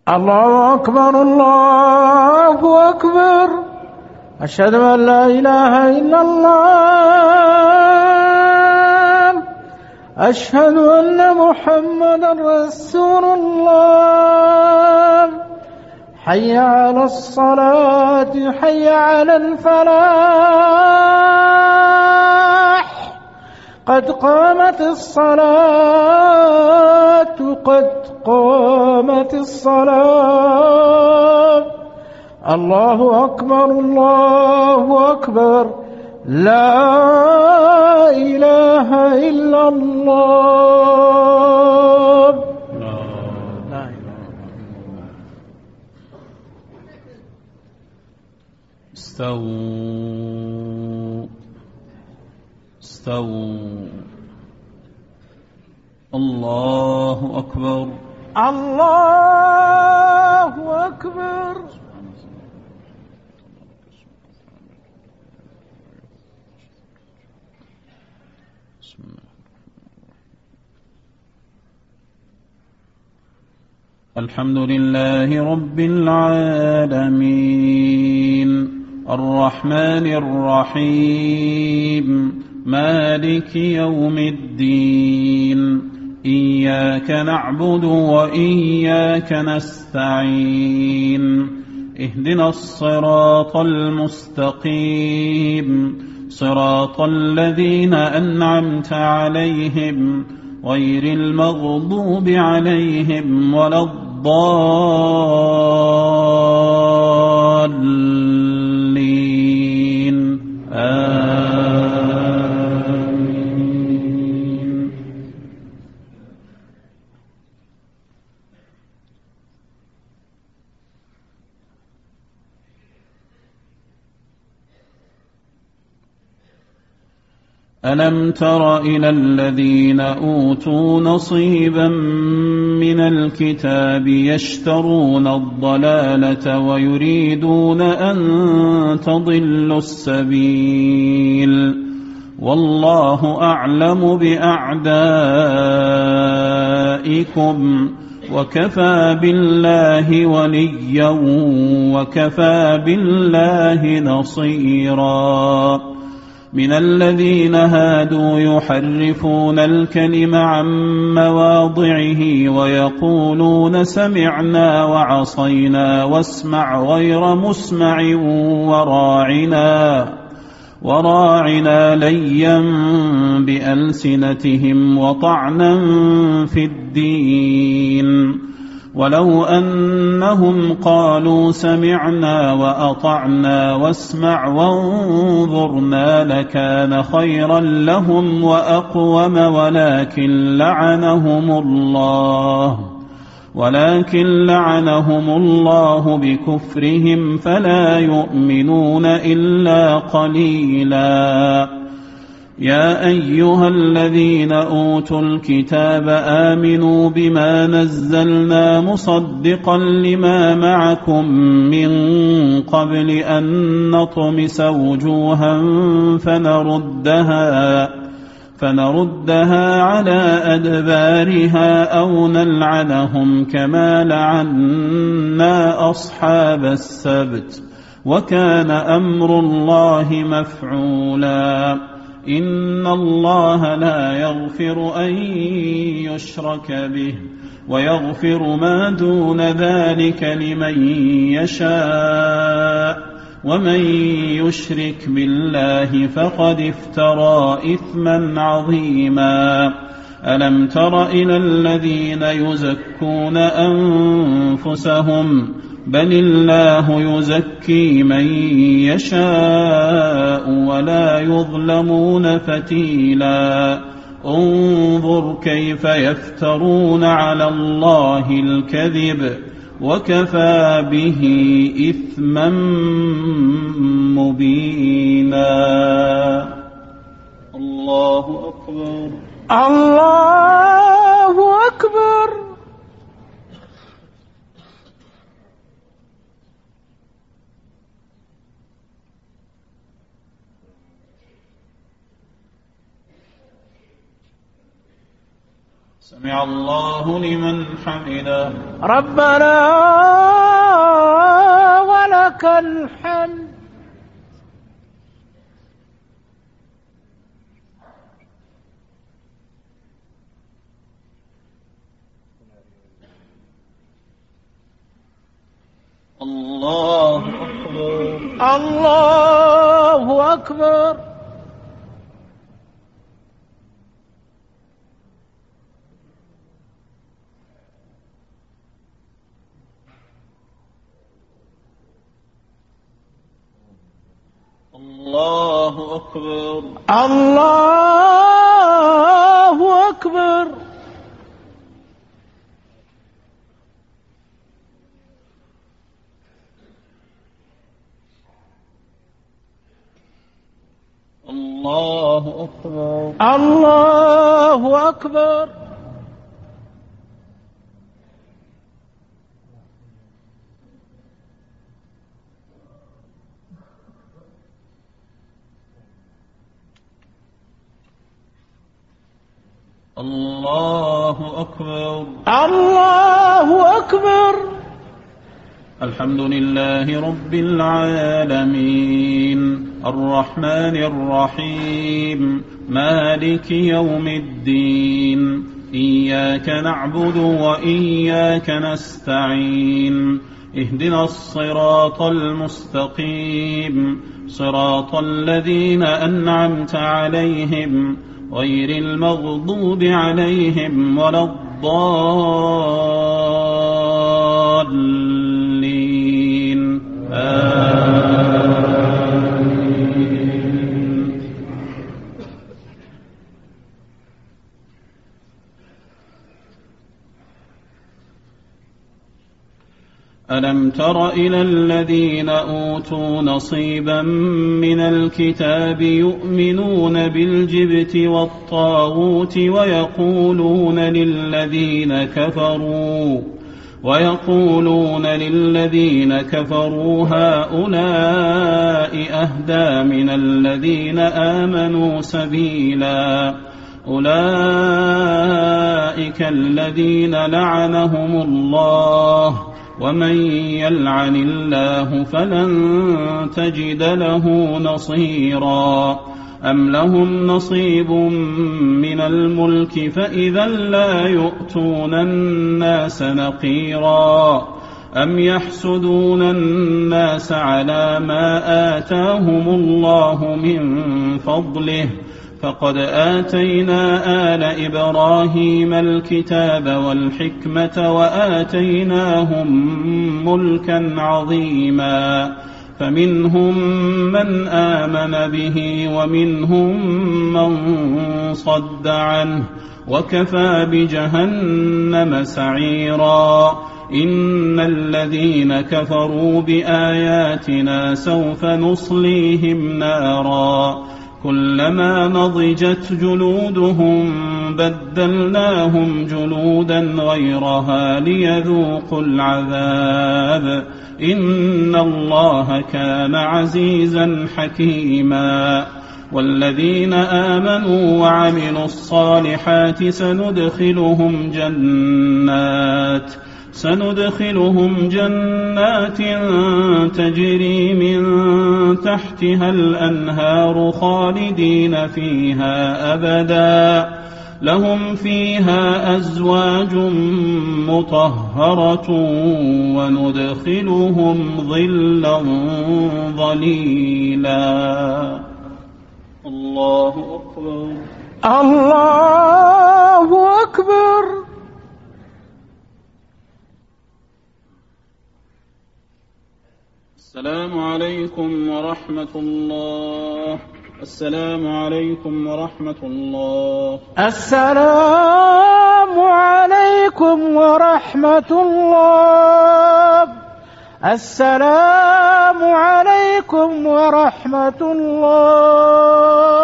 الله أكبر الله أكبر. أشهد أن لا إله إلا الله. أشهد أن محمدا رسول الله. حي على الصلاة حي على الفلاح. قد قامت الصلاة قد قامت الصلاة. الله أكبر الله أكبر. لا إله إلا الله. لا إله إلا الله. استووا استووا. الله أكبر الله أكبر. الحمد لله رب العالمين الرحمن الرحيم مالك يوم الدين إياك نعبد وإياك نستعين اهدنا الصراط المستقيم صراط الذين أنعمت عليهم غير المغضوب عليهم ولا الضالين آمين. ألم تر إلى الذين أوتوا نصيبا من الكتاب يشترون الضلالة ويريدون أن تضلوا السبيل والله أعلم بأعدائكم وكفى بالله وليا وكفى بالله نصيرا. من الذين هادوا يحرفون الكلم عن مواضعه ويقولون سمعنا وعصينا واسمع غير مسمع وراعنا ليا بألسنتهم وطعنا في الدين ولو أنهم قالوا سمعنا وأطعنا واسمع وانظرنا لكان خيرا لهم وأقوم ولكن لعنهم الله بكفرهم فلا يؤمنون إلا قليلا. يا أيها الذين أوتوا الكتاب آمنوا بما نزلنا مصدقا لما معكم من قبل أن نطمس وجوها فنردها على أدبارها أو نلعنهم كما لعنا أصحاب السبت وكان أمر الله مفعولا. إن الله لا يغفر أن يشرك به ويغفر ما دون ذلك لمن يشاء ومن يشرك بالله فقد افترى إثما عظيما. ألم تر إلى الذين يزكون أنفسهم بل الله يزكي من يشاء ولا يظلمون فتيلا. انظر كيف يفترون على الله الكذب وكفى به إثما مبينا. الله أكبر الله أكبر. سمع الله لمن حمده. ربنا ولك الحمد. الله أكبر. الله أكبر. الله أكبر. الله أكبر. الله أكبر. الله أكبر. الله أكبر. الله أكبر. الحمد لله رب العالمين الرحمن الرحيم مالك يوم الدين إياك نعبد وإياك نستعين اهدنا الصراط المستقيم صراط الذين أنعمت عليهم غير المغضوب عليهم ولا الضالين آمين. ألم تر إلى الذين أوتوا نصيبا من الكتاب يؤمنون بالجبت والطاغوت ويقولون للذين كفروا هؤلاء أهدى من الذين آمنوا سبيلا أولئك الذين لعنهم الله ومن يلعن الله فلن تجد له نصيرا أم لهم نصيب من الملك فإذا لا يؤتون الناس نقيرا أم يحسدون الناس على ما آتاهم الله من فضله فقد آتينا آل إبراهيم الكتاب والحكمة وآتيناهم ملكا عظيما فمنهم من آمن به ومنهم من صد عنه وكفى بجهنم سعيرا إن الذين كفروا بآياتنا سوف نصليهم نارا كلما نضجت جلودهم بدلناهم جلودا غيرها ليذوقوا العذاب إن الله كان عزيزا حكيما والذين آمنوا وعملوا الصالحات سندخلهم جنات تجري من تحتها الأنهار خالدين فيها أبدا لهم فيها أزواج مطهرة وندخلهم ظلا ظليلا. الله أكبر. الله أكبر. السلام عليكم ورحمة الله. السلام عليكم ورحمة الله. السلام عليكم ورحمة الله. السلام عليكم ورحمة الله.